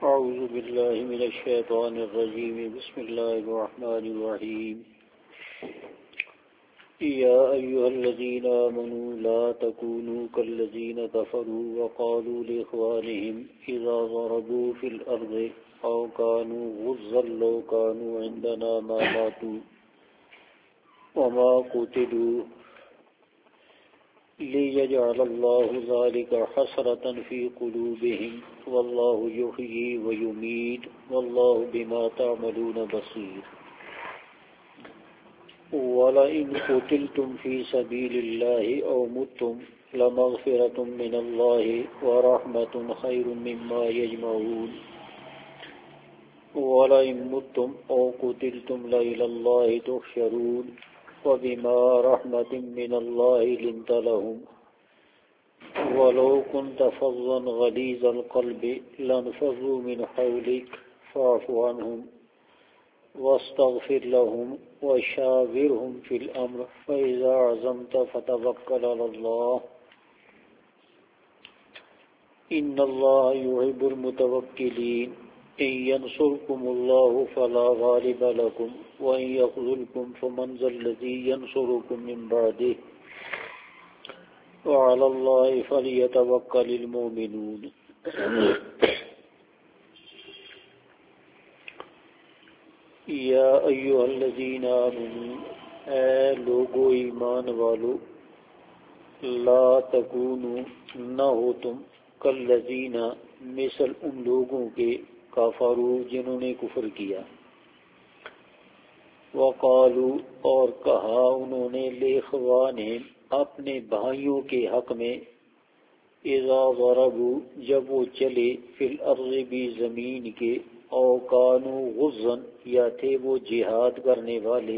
أعوذ بالله من الشيطان الرجيم بسم الله الرحمن الرحيم يا أيها الذين آمنوا لا تكونوا كالذين كفروا وقالوا لإخوانهم إذا ضربوا في الأرض أو كانوا غزا لو كانوا عندنا ما ماتوا وما قتلوا ليجعل الله ذلك حسرة في قلوبهم والله يحيي ويميت والله بما تعملون بصير ولئن قتلتم في سبيل الله أو متم لمغفرة من الله ورحمة خير مما يجمعون ولئن متم أو قتلتم لإلى الله تحشرون وبما رحمة من الله لنت لهم ولو كنت فظا غليظ القلب لانفضوا من حولك فاعف عنهم واستغفر لهم وشاورهم في الأمر فإذا عزمت فتوكل على الله إن الله يحب المتوكلين إن ينصركم الله فلا غالب لكم وإن يخذلكم فمن ذا الذي ينصركم من بعده وعلى الله فليتوكل المؤمنون یا ایھا الذین آمنوا اے لوگو ایمان والو لا تکونوا نہ ہو تم کالذین مثل ان لوگوں کے کفروا جنہوں نے کفر کیا وقالوا اور کہا انہوں نے لاخوانہم اپنے بھائیوں کے حق میں اذا ضربوا جب وہ چلے فی الارض بھی زمین کے او کانوا غزا یا تھے وہ جہاد کرنے والے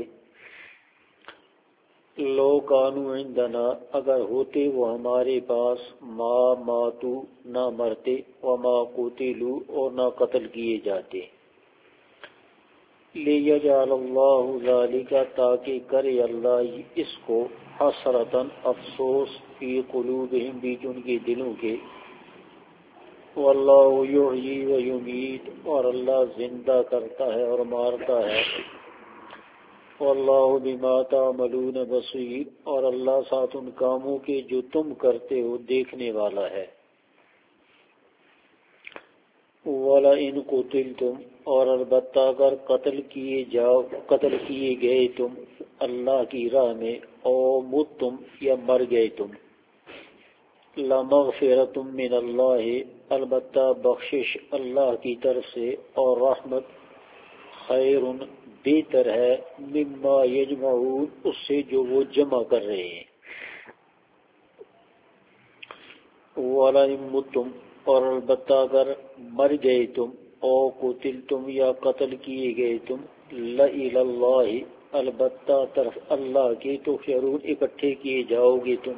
لو کانوا عندنا اگر ہوتے وہ ہمارے پاس ما ماتوا نہ مرتے وما قتلوا اور نہ قتل کیے جاتے لیجعل اللہ ذالک تاکہ کرے اللہ اس کو حسرتاً افسوس فی قلوبہم بیچ ان کے دلوں کے واللہ یحیی و یمیت اور اللہ زندہ کرتا ہے اور مارتا ہے واللہ بما تعملون بصیر اور اللہ ساتھ ان کاموں کے جو تم کرتے ہو دیکھنے والا ہے وَلَئِن قُتِلْتُمْ اور البتہ اگر قتل کیے گئے تم اللہ کی راہ میں او متم یا مر گئے تم لَمَغْفِرَةٌ مِّنَ اللَّهِ البتہ بخشش اللہ کی طرف سے اور رحمت خیر بہتر ہے مما یجمعون اس سے جو وہ جمع کر رہے ہیں وَلَئِن مُتُّمْ اور البتہ اگر مر گئے تم او قتلتم یا قتل کیے گئے تم لَإِلَى اللَّهِ البتہ طرف اللہ کے تحشرون اکٹھے کیے جاؤ گے تم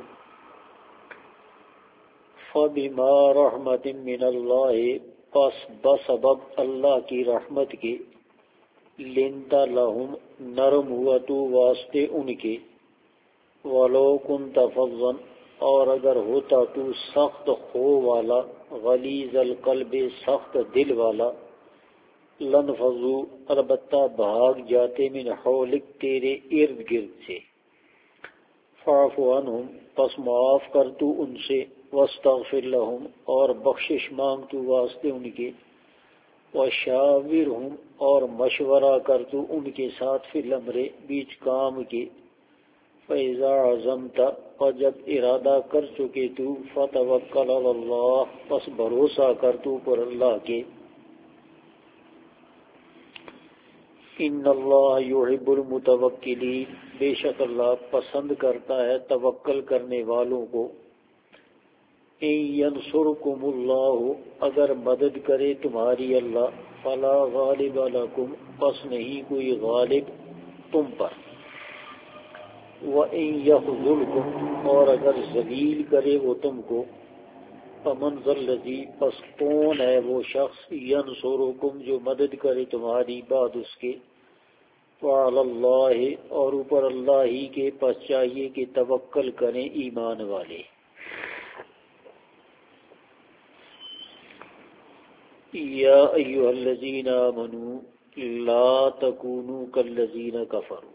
فَبِمَا رَحْمَةٍ مِّنَ اللَّهِ پس بسبب اللہ کی رحمت کے لِنْتَ لَهُمْ نرم ہوا تو واسطے ان کے وَلَوْ كُنْتَ فَظًّا اور اگر ہوتا تو سخت خو والا غلیظ القلب سخت دل والا لَانفَضُّوا البتہ بھاگ جاتے من حولک تیرے ارد گرد سے فَاعْفُ عَنْهُمْ پس معاف کر تو ان سے واستغفر لهم اور بخشش مانگ تو واسطے ان کے وشاورهم اور مشورہ کر تو ان کے ساتھ فی الامر بیچ کام کے فَإِذَا عَزَمْتَ اور جب ارادہ کر چکے تو فَتَوَكَّلْ عَلَى اللَّهِ پس بھروسہ کر تو پر اللہ کے ان اللہ یحب المتوکلین بے شک اللہ پسند کرتا ہے توکل کرنے والوں کو ان ینصرکم اللہ اگر مدد کرے تمہاری اللہ فلا غالب لکم پس نہیں کوئی غالب تم پر وَإِن يَخْذُلْكُمْ اور اگر ذلیل کرے وہ تم کو فَمَنْ ذَا الَّذِي پس کون ہے وہ شخص يَنْصُرُكُمْ جو مدد کرے تمہاری بعد اس کے وَعَلَى اللَّهِ اور اوپر اللہ ہی کے پس چاہیے کہ توکل کریں ایمان والے یا ایھا الذین آمنوا لا تکونوا کالذین کفروا،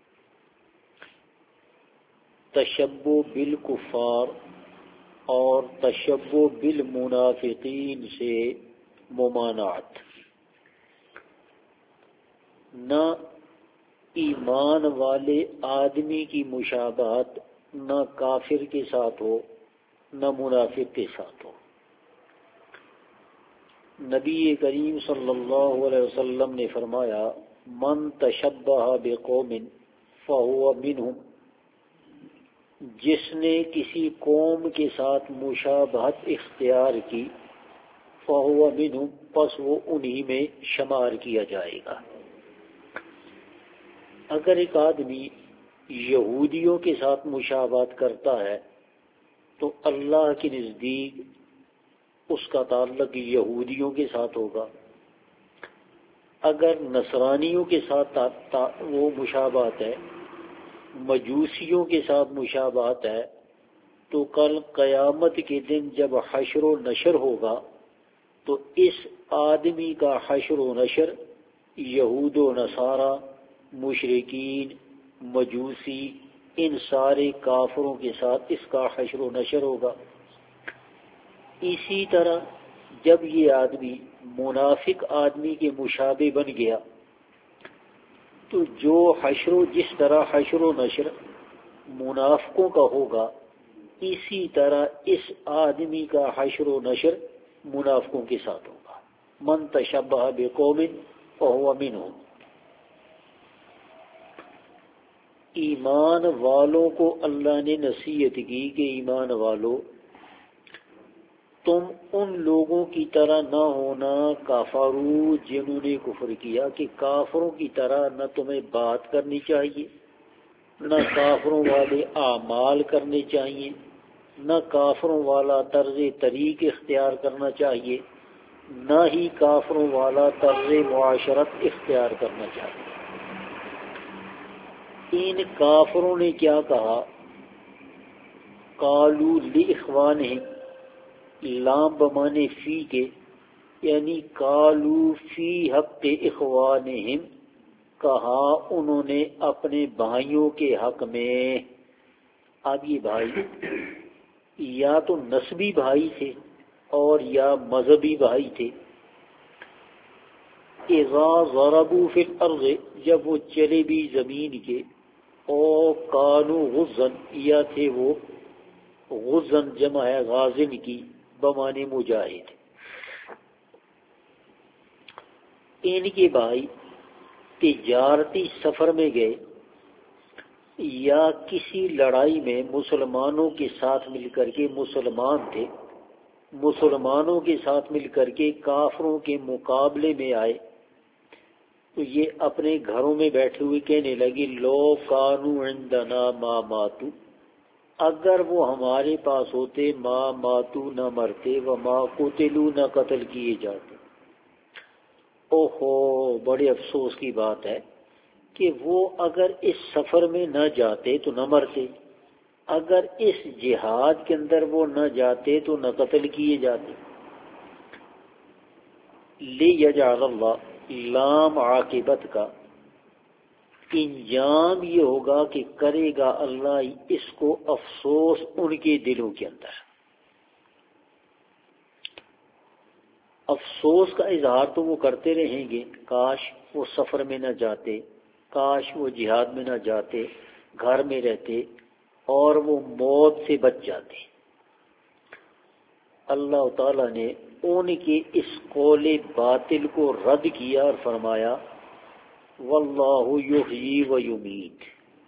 تشبہ بالکفار اور تشبہ بالمنافقین سے ممانعت۔ نہ ایمان والے آدمی کی مشابہت نہ کافر کے ساتھ ہو نہ منافق کے ساتھ ہو۔ نبی کریم صلی اللہ علیہ وسلم نے فرمایا من تشبہ بقوم فہو منہم، جس نے کسی قوم کے ساتھ مشابہت اختیار کی فہو منہم، پس وہ انہی میں شمار کیا جائے گا۔ اگر ایک آدمی یہودیوں کے ساتھ مشابہت کرتا ہے تو اللہ کے نزدیک اس کا تعلق یہودیوں کے ساتھ ہوگا۔ اگر نصرانیوں کے ساتھ وہ مشابہت ہے، مجوسیوں کے ساتھ مشابہت ہے، تو کل قیامت کے دن جب حشر و نشر ہوگا تو اس آدمی کا حشر و نشر یہود و نصارہ، مشرکین، مجوسی، ان سارے کافروں کے ساتھ اس کا حشر و نشر ہوگا۔ اسی طرح جب یہ آدمی منافق آدمی کے مشابہ بن گیا تو جس طرح حشر و نشر منافقوں کا ہوگا، اسی طرح اس آدمی کا حشر و نشر منافقوں کے ساتھ ہوگا۔ من تشبہ بقوم فہو منہم۔ ایمان والوں کو اللہ نے نصیحت کی کہ ایمان والو، تم ان لوگوں کی طرح نہ ہونا کافرو جنہوں نے کفر کیا، کہ کافروں کی طرح نہ تمہیں بات کرنی چاہیے، نہ کافروں والے اعمال کرنے چاہیے، نہ کافروں والا طرز طریق اختیار کرنا چاہیے، نہ ہی کافروں والا طرز معاشرت اختیار کرنا چاہیے۔ ان کافروں نے کیا کہا؟ قالوا لاخوانہم، لام بمانے فی کے، یعنی قالوا فی حق اخوانہم، کہا انہوں نے اپنے بھائیوں کے حق میں۔ اب یہ بھائی یا تو نسبی بھائی تھے اور یا مذہبی بھائی تھے۔ اذا ضربوا فی الارض، جب وہ چلے بھی زمین کے، او کانوا غزن، یا تھے وہ غزن، جمع ہے غازن کی بمانے مجاہد۔ ان کے بھائی تجارتی سفر میں گئے یا کسی لڑائی میں مسلمانوں کے ساتھ مل کر کے، مسلمان تھے، مسلمانوں کے ساتھ مل کر کے کافروں کے مقابلے میں آئے تو یہ اپنے گھروں میں بیٹھے ہوئے کہنے لگے لو کانوا عندنا ما ماتوا، اگر وہ ہمارے پاس ہوتے ما ماتوا، نہ مرتے، وما قتلوا، نہ قتل کیے جاتے۔ اوہو، بڑے افسوس کی بات ہے کہ وہ اگر اس سفر میں نہ جاتے تو نہ مرتے، اگر اس جہاد کے اندر وہ نہ جاتے تو نہ قتل کیے جاتے۔ لیجعل اللہ، لام عاقبت کا انجام یہ ہوگا کہ کرے گا اللہ اس کو افسوس ان کے دلوں کے اندر۔ افسوس کا اظہار تو وہ کرتے رہیں گے، کاش وہ سفر میں نہ جاتے، کاش وہ جہاد میں نہ جاتے، گھر میں رہتے اور وہ موت سے بچ جاتے۔ اللہ تعالیٰ نے ان کے اس قول باطل کو رد کیا اور فرمایا واللہ یحیی و یمیت۔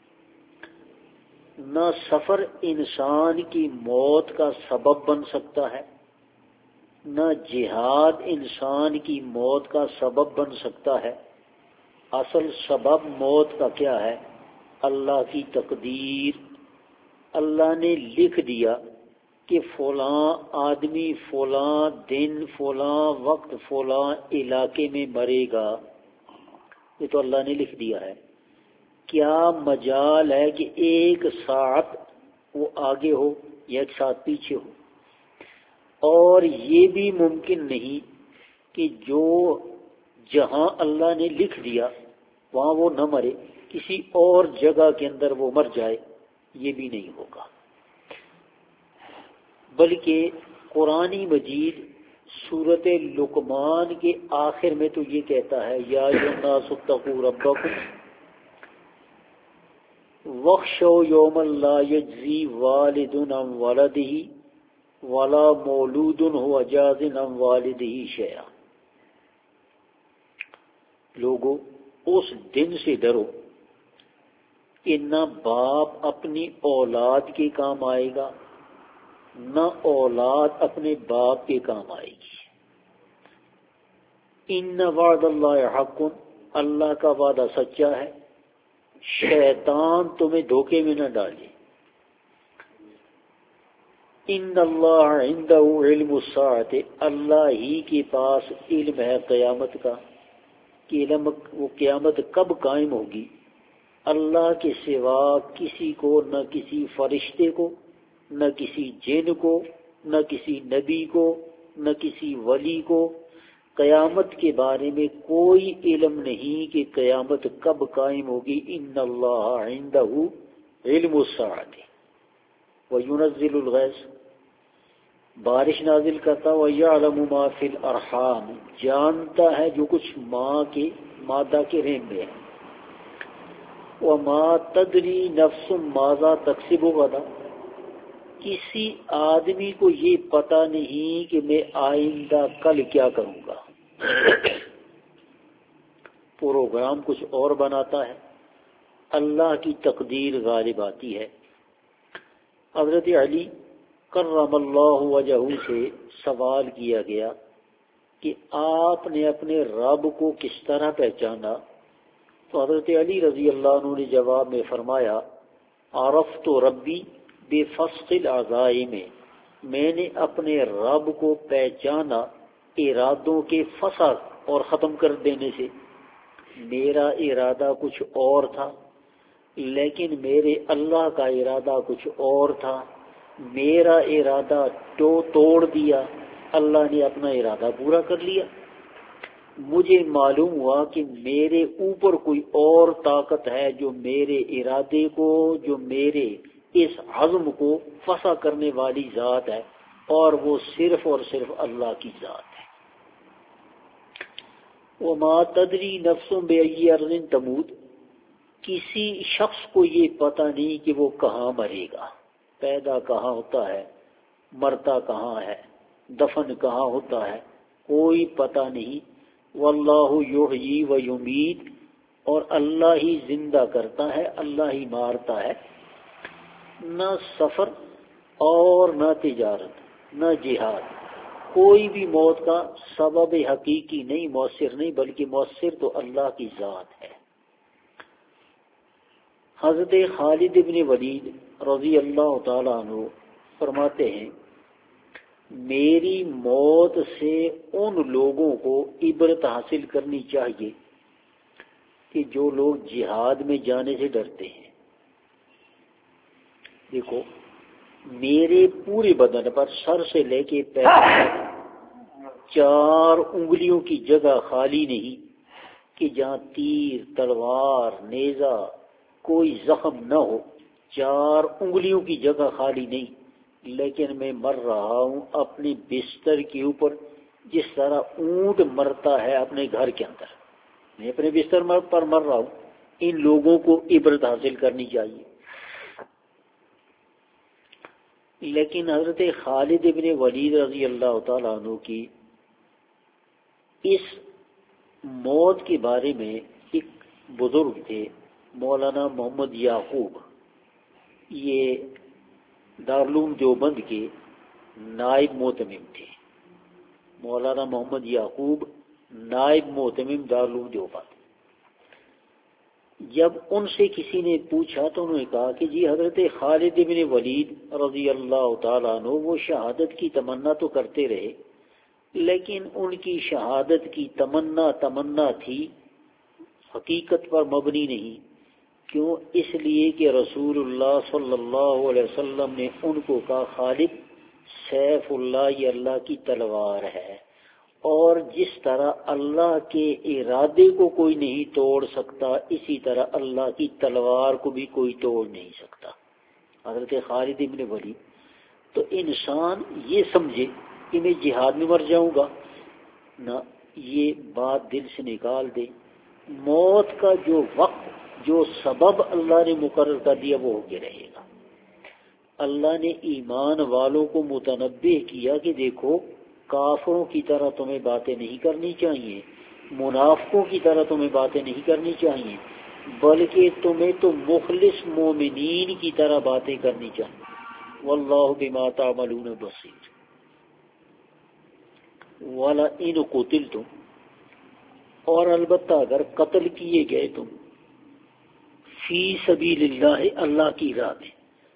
نہ سفر انسان کی موت کا سبب بن سکتا ہے، نہ جہاد انسان کی موت کا سبب بن سکتا ہے۔ اصل سبب موت کا کیا ہے؟ اللہ کی تقدیر۔ اللہ نے لکھ دیا کہ فلاں آدمی فلاں دن فلاں وقت فلاں علاقے میں مرے گا، یہ تو اللہ نے لکھ دیا ہے۔ کیا مجال ہے کہ ایک ساتھ وہ آگے ہو یا ایک ساتھ پیچھے ہو؟ اور یہ بھی ممکن نہیں کہ جو جہاں اللہ نے لکھ دیا وہاں وہ نہ مرے، کسی اور جگہ کے اندر وہ مر جائے، یہ بھی نہیں ہوگا، بلکہ قرآن مجید سورۃ لقمان کے آخر میں تو یہ کہتا ہے یا ایھا الناس اتقوا ربکم واخشوا یوما لا یجزی والد عن ولدہ ولا مولود هو جاز عن والدہ شیئا، لوگو اس دن سے ڈرو کہ نہ باپ اپنی اولاد کے کام آئے گا، نہ اولاد اپنے باپ کے کام آئے گی۔ ان وعد اللہ حق، اللہ کا وعدہ سچا ہے، شیطان تمہیں دھوکے میں نہ ڈالے۔ ان اللہ عنده علم الساعۃ، اللہ ہی کے پاس علم ہے قیامت کا، کہ علم وہ قیامت کب قائم ہوگی، اللہ کے سوا کسی کو، نہ کسی فرشتے کو، نہ کسی جن کو، نہ کسی نبی کو، نہ کسی ولی کو قیامت کے بارے میں کوئی علم نہیں کہ قیامت کب قائم ہوگی۔ ان اللہ عنده علم الساعۃ وینزل الغیث، بارش نازل کرتا، ویعلم ما فی الارحام، جانتا ہے جو کچھ ماں کے مادہ کے رحم میں ہے، وما تدری نفس ماذا تکسب غدا، کسی آدمی کو یہ پتہ نہیں کہ میں آئندہ کل کیا کروں گا، پروگرام کچھ اور بناتا ہے، اللہ کی تقدیر غالب آتی ہے۔ حضرت علی کرم اللہ وجہہ سے سوال کیا گیا کہ آپ نے اپنے رب کو کس طرح پہچانا؟ تو حضرت علی رضی اللہ عنہ نے جواب میں فرمایا عرفت ربی بفسخ العزائم، میں نے اپنے رب کو پہچانا ارادوں کے فسخ اور ختم کر دینے سے۔ میرا ارادہ کچھ اور تھا لیکن میرے اللہ کا ارادہ کچھ اور تھا، میرا ارادہ توڑ دیا، اللہ نے اپنا ارادہ پورا کر لیا۔ مجھے معلوم ہوا کہ میرے اوپر کوئی اور طاقت ہے جو میرے ارادے کو، جو میرے اس عزم کو فسا کرنے والی ذات ہے، اور وہ صرف اور صرف اللہ کی ذات ہے۔ وما تدری نفس بأی ارض تموت، کسی شخص کو یہ پتہ نہیں کہ وہ کہاں مرے گا، پیدا کہاں ہوتا ہے، مرتا کہاں ہے، دفن کہاں ہوتا ہے، کوئی پتہ نہیں۔ واللہ یحیی و یمیت، اور اللہ ہی زندہ کرتا ہے، اللہ ہی مارتا ہے۔ نہ سفر اور نہ تجارت نہ جہاد، کوئی بھی موت کا سبب حقیقی نہیں، مؤثر نہیں، بلکہ مؤثر تو اللہ کی ذات ہے۔ حضرت خالد بن ولید رضی اللہ تعالیٰ عنہ فرماتے ہیں میری موت سے ان لوگوں کو عبرت حاصل کرنی چاہیے کہ جو لوگ جہاد میں جانے سے ڈرتے ہیں۔ دیکھو میرے پورے بدن پر سر سے لے کے پیر تک 4 انگلیوں کی جگہ خالی نہیں کہ جہاں تیر، تلوار، نیزہ، کوئی زخم نہ ہو، 4 انگلیوں کی جگہ خالی نہیں، لیکن میں مر رہا ہوں اپنے بستر کے اوپر جس طرح اونٹ مرتا ہے اپنے گھر کے اندر، میں اپنے بستر پر مر رہا ہوں۔ ان لوگوں کو عبرت حاصل کرنی چاہیے۔ لیکن حضرت خالد ابن ولید رضی اللہ تعالیٰ عنہ کی اس موت کے بارے میں ایک بزرگ تھے مولانا محمد یعقوب، یہ دارالعلوم دیوبند کے نائب محتمم تھے۔ مولانا محمد یعقوب نائب محتمم دارالعلوم دیوبند۔ جب ان سے کسی نے پوچھا تو انہوں نے کہا کہ جی حضرت خالد بن ولید رضی اللہ تعالیٰ عنہ وہ شہادت کی تمنا تو کرتے رہے، لیکن ان کی شہادت کی تمنا تھی، حقیقت پر مبنی نہیں۔ کیوں؟ اس لیے کہ رسول اللہ صلی اللہ علیہ وسلم نے ان کو کہا خالد سیف اللہ، یہ اللہ کی تلوار ہے، اور جس طرح اللہ کے ارادے کو کوئی نہیں توڑ سکتا، اسی طرح اللہ کی تلوار کو بھی کوئی توڑ نہیں سکتا۔ حضرت خالد ابن ولید، تو انسان یہ سمجھے کہ میں جہاد میں مر جاؤں گا، نہ، یہ بات دل سے نکال دے۔ موت کا جو وقت، جو سبب اللہ نے مقرر کر دیا وہ ہو کے رہے گا۔ اللہ نے ایمان والوں کو متنبہ کیا کہ دیکھو، کافروں کی طرح تمہیں باتیں نہیں کرنی چاہیے، منافقوں کی طرح تمہیں باتیں نہیں کرنی چاہیے، بلکہ تمہیں تو مخلص مومنین کی طرح باتیں کرنی چاہیے۔ واللہ بما تعملون بصیر۔ وَلَئِنْ قُتِلْتُمْ، اور البتہ اگر قتل کیے گئے تم، فی سبیل اللہ، اللہ کی راہ میں،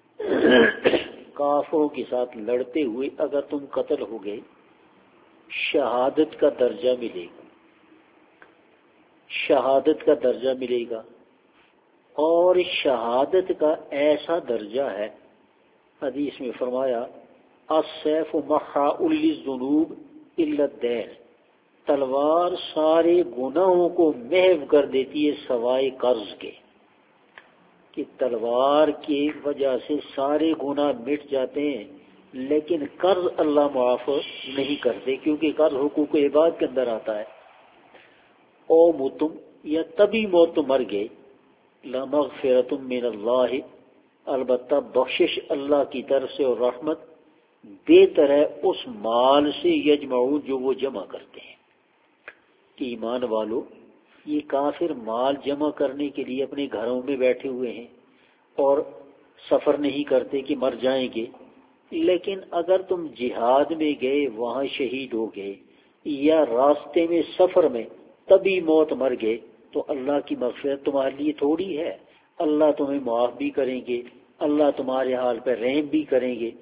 کافروں کے ساتھ لڑتے ہوئے اگر تم قتل ہو گئے، شہادت کا درجہ ملے گا، شہادت کا درجہ ملے گا۔ اور شہادت کا ایسا درجہ ہے، حدیث میں فرمایا، السیف محاء للذنوب الا الدین، تلوار سارے گناہوں کو محو کر دیتی ہے سوائے قرض کے، کہ تلوار کی وجہ سے سارے گناہ مٹ جاتے ہیں، لیکن قرض اللہ معاف نہیں کرتے، کیونکہ قرض حقوق عباد کے اندر آتا ہے۔ او متم، یا تبھی موت تو مر گئے، لمغفرۃ من اللہ، البتہ بخشش اللہ کی طرف سے اور رحمت بہتر ہے اس مال سے، یجمعون، جو وہ جمع کرتے ہیں۔ کہ ایمان والو، یہ کافر مال جمع کرنے کے لیے اپنے گھروں میں بیٹھے ہوئے ہیں اور سفر نہیں کرتے کہ مر جائیں گے، لیکن اگر تم جہاد میں گئے، وہاں شہید ہو گئے، یا راستے میں سفر میں تبھی موت مر گئے، تو اللہ کی مغفرت تمہارے لیے تھوڑی ہے، اللہ تمہیں معاف بھی کریں گے، اللہ تمہارے حال پہ رحم بھی کریں گے۔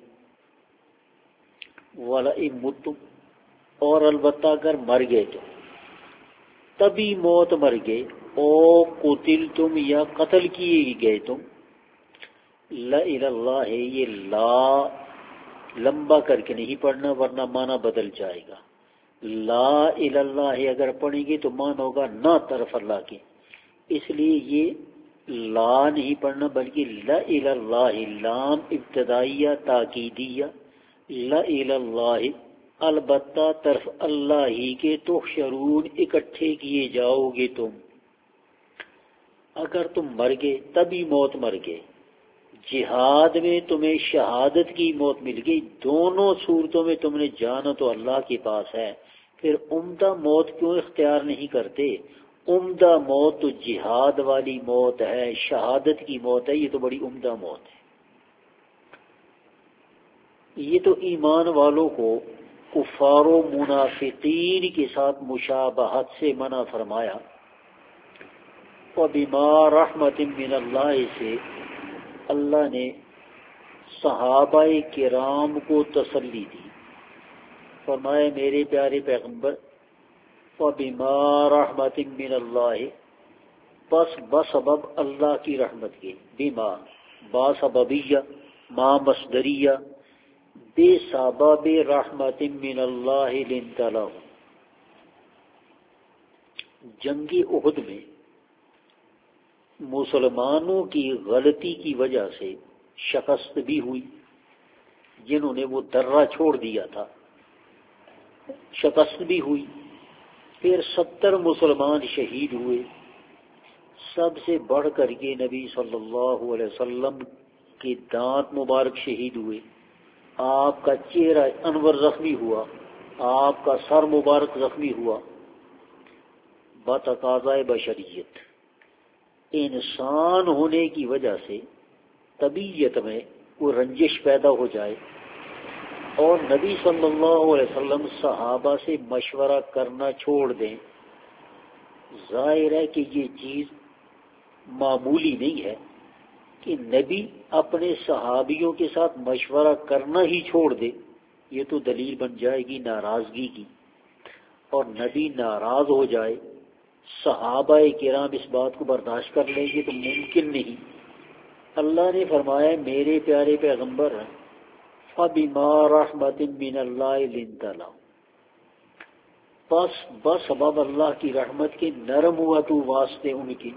وَلَئِن مُتُّمْ، اور البتہ اگر مر گئے تو، تبھی موت مر گئے، او قتل تم، یا قتل کیے گئے تم، لَإِلَى اللَّهِ، یہ لا لمبا کر کے نہیں پڑھنا ورنہ معنی بدل جائے گا۔ لا الى اللہ اگر پڑھیں گے تو معنی ہوگا نہ طرف اللہ کے، اس لیے یہ لا نہیں پڑھنا بلکہ لا الى اللہ، لام ابتدائیہ تاکیدیہ، لا الى اللہ، البتہ طرف اللہ ہی کے تحشرون، اکٹھے کیے جاؤ گے تم۔ اگر تم مر گئے تبھی موت مر گئے، جہاد میں تمہیں شہادت کی موت مل گئی، دونوں صورتوں میں تم نے جانا تو اللہ کے پاس ہے، پھر عمدہ موت کیوں اختیار نہیں کرتے؟ عمدہ موت تو جہاد والی موت ہے، شہادت کی موت ہے، یہ تو بڑی عمدہ موت ہے۔ یہ تو ایمان والوں کو کفار و منافقین کے ساتھ مشابہت سے منع فرمایا، وَبِمَا رَحْمَةٍ مِّنَ اللَّهِ سے اللہ نے صحابہ کرام کو تسلی دی، فرمایا میرے پیارے پیغمبر، وَبِمَا رَحْمَةٍ مِّنَ اللَّهِ، بس بسبب اللہ کی رحمت کے، بما با سببیہ، ما مصدریہ، بے سبب رحمت من اللہ لنت لہم۔ جنگ احد میں مسلمانوں کی غلطی کی وجہ سے شکست بھی ہوئی، جنہوں نے وہ درہ چھوڑ دیا تھا، شکست بھی ہوئی، پھر 70 مسلمان شہید ہوئے، سب سے بڑھ کر کے نبی صلی اللہ علیہ وسلم کے دانت مبارک شہید ہوئے، آپ کا چہرہ انور زخمی ہوا، آپ کا سر مبارک زخمی ہوا، بتقاضائے بشریت، انسان ہونے کی وجہ سے طبیعت میں کوئی رنجش پیدا ہو جائے، اور نبی صلی اللہ علیہ وسلم صحابہ سے مشورہ کرنا چھوڑ دیں، ظاہر ہے کہ یہ چیز معمولی نہیں ہے کہ نبی اپنے صحابیوں کے ساتھ مشورہ کرنا ہی چھوڑ دے، یہ تو دلیل بن جائے گی ناراضگی کی، اور نبی ناراض ہو جائے، صحابہ کرام اس بات کو برداشت کر لیں گے تو ممکن نہیں۔ اللہ نے فرمایا میرے پیارے پیغمبر، فَبِمَا رَحْمَةٍ مِّنَ اللَّهِ لِنتَ لَهُمْ، بس بسبب اللہ کی رحمت کے نرم ہوا تو واسطے ان کی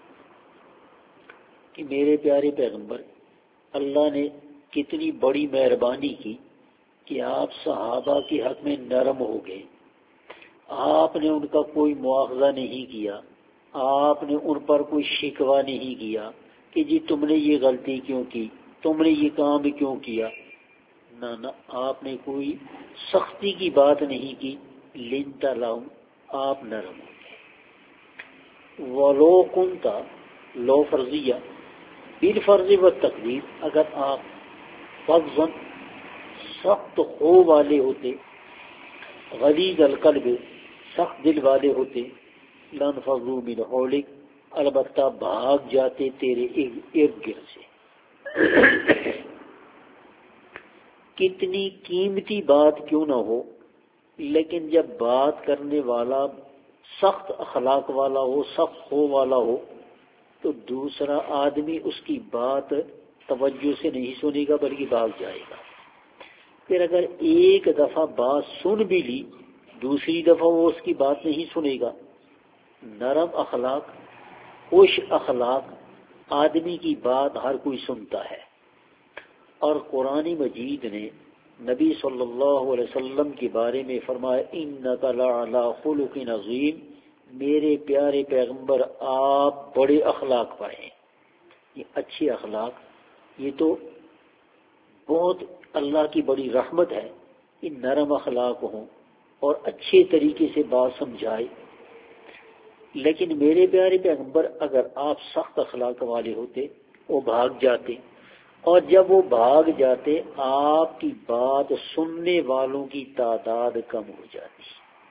کہ میرے پیارے پیغمبر اللہ نے کتنی بڑی مہربانی کی کہ آپ صحابہ کے حق میں نرم ہو گئے. آپ نے ان کا کوئی مواخذہ نہیں کیا، آپ نے ان پر کوئی شکوہ نہیں کیا کہ جی تم نے یہ غلطی کیوں کی، تم نے یہ کام کیوں کیا. نہ آپ نے کوئی سختی کی بات نہیں کی. لنت لہم، آپ نرم ہو گئے. ولو کنتا، لو فرضیہ بالفرض و تقدیر، اگر آپ فضن سخت خو والے ہوتے، غلیظ القلب سخت دل والے ہوتے، لانفضوا من حولک، البتہ بھاگ جاتے تیرے ارد گرد سے. کتنی قیمتی بات کیوں نہ ہو، لیکن جب بات کرنے والا سخت اخلاق والا ہو، سخت خو والا ہو، تو دوسرا آدمی اس کی بات توجہ سے نہیں سنے گا بلکہ بھاگ جائے گا. پھر اگر ایک دفعہ بات سن بھی لی، دوسری دفعہ وہ اس کی بات نہیں سنے گا. نرم اخلاق، خوش اخلاق آدمی کی بات ہر کوئی سنتا ہے. اور قرآن مجید نے نبی صلی اللہ علیہ وسلم کے بارے میں فرمایا انک لعلی خلق عظیم، میرے پیارے پیغمبر آپ بڑے اخلاق پر ہیں. یہ اچھے اخلاق، یہ تو بہت اللہ کی بڑی رحمت ہے کہ نرم اخلاق ہوں اور اچھے طریقے سے بات سمجھائے. لیکن میرے پیارے پیغمبر اگر آپ سخت اخلاق والے ہوتے وہ بھاگ جاتے، اور جب وہ بھاگ جاتے آپ کی بات سننے والوں کی تعداد کم ہو جاتی،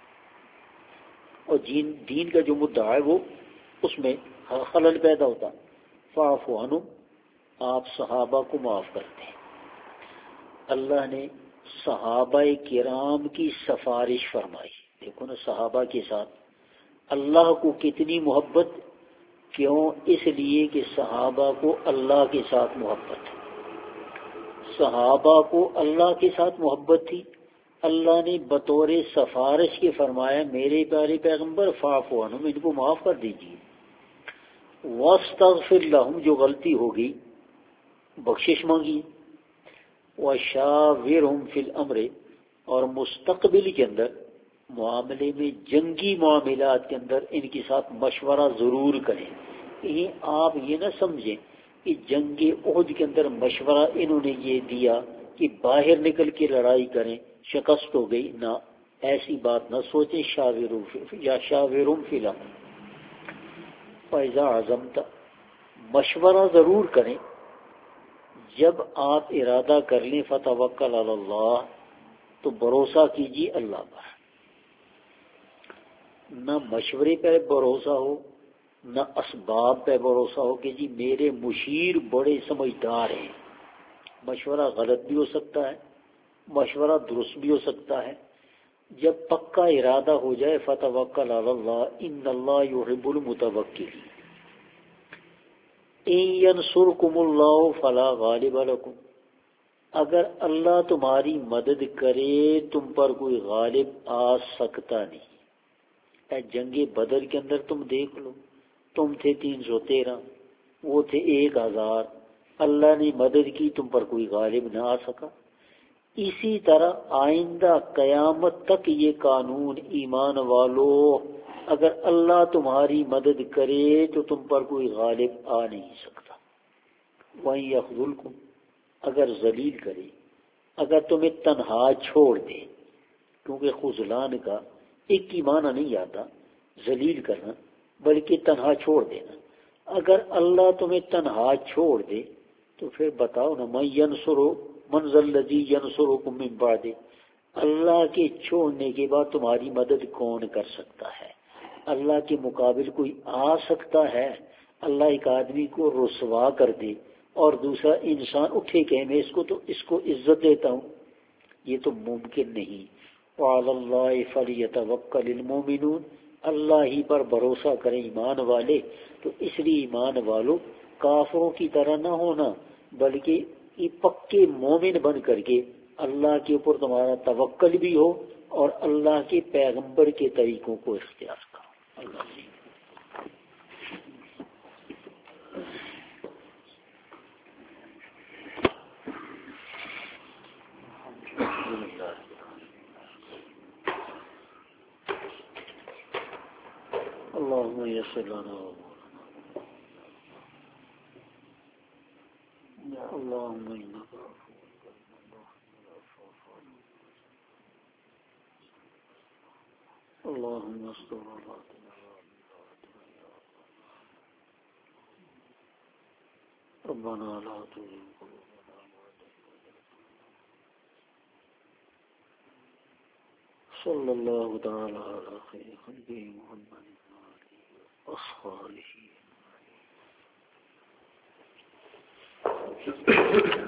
اور دین کا جو مدعا ہے وہ اس میں خلل پیدا ہوتا. فاعف عنہم، آپ صحابہ کو معاف کرتے ہیں. اللہ نے صحابہ کرام کی سفارش فرمائی. دیکھو نا صحابہ کے ساتھ اللہ کو کتنی محبت. کیوں؟ اس لیے کہ صحابہ کو اللہ کے ساتھ محبت ہے. صحابہ کو اللہ کے ساتھ محبت تھی. اللہ نے بطور سفارش کے فرمایا میرے پیارے پیغمبر فاعف عنہم، ان کو معاف کر دیجیے. واستغفر لہم، جو غلطی ہوگی بخشش مانگی. وشاورہم فی الامر، اور مستقبل کے اندر معاملے میں، جنگی معاملات کے اندر ان کے ساتھ مشورہ ضرور کریں. کہیں آپ یہ نہ سمجھیں کہ جنگ احد کے اندر مشورہ انہوں نے یہ دیا کہ باہر نکل کے لڑائی کریں، شکست ہو گئی. نہ، ایسی بات نہ سوچیں. شاورہم فی الامر فاذا عزمت، مشورہ ضرور کریں. جب آپ ارادہ کر لیں فتوکل علی اللہ، تو بھروسہ کیجیے اللہ پر. نہ مشورے پہ بھروسہ ہو، نہ اسباب پہ بھروسہ ہو کہ جی میرے مشیر بڑے سمجھدار ہیں. مشورہ غلط بھی ہو سکتا ہے، مشورہ درست بھی ہو سکتا ہے. جب پکا ارادہ ہو جائے فتوکل علی اللہ، ان اللہ یحب المتوکلین. ان ینصرکم اللہ فلا غالب لکم، اگر اللہ تمہاری مدد کرے تم پر کوئی غالب آ سکتا نہیں. اے جنگ بدر کے اندر تم دیکھ لو، تم تھے 313، وہ تھے 1000. اللہ نے مدد کی، تم پر کوئی غالب نہ آ سکا. اسی طرح آئندہ قیامت تک یہ قانون ایمان والو، اگر اللہ تمہاری مدد کرے تو تم پر کوئی غالب آ نہیں سکتا. وَإِن يَخْذُلْكُمْ، اگر ذلیل کرے، اگر تمہیں تنہا چھوڑ دے. کیونکہ خذلان کا ایک ہی معنی نہیں آتا ذلیل کرنا، بلکہ تنہا چھوڑ دینا. اگر اللہ تمہیں تنہا چھوڑ دے تو پھر بتاؤ نا، من ذا الذی ینصرکم من بعد، اللہ کے چھوڑنے کے بعد تمہاری مدد کون کر سکتا ہے؟ اللہ کے مقابل کوئی آ سکتا ہے؟ اللہ ایک آدمی کو رسوا کر دے اور دوسرا انسان اٹھے کہ میں اس کو عزت دیتا ہوں، یہ تو ممکن نہیں. وعلی اللہ فلیتوکل المؤمنون، اللہ ہی پر بھروسہ کریں ایمان والے. تو اس لیے ایمان والو کافروں کی طرح نہ ہونا، بلکہ یہ پکے مومن بن کر کے اللہ کے اوپر تمہارا توکل بھی ہو اور اللہ کے پیغمبر کے طریقوں کو اختیار کرو. اللہ سے اللهم يسر لنا اللهم إنك اللهم استر عوراتنا ربنا لا تزغ قلوبنا بعد إذ هديتنا. صلى الله تعالى على خير خلقه محمد وآله وصحبه.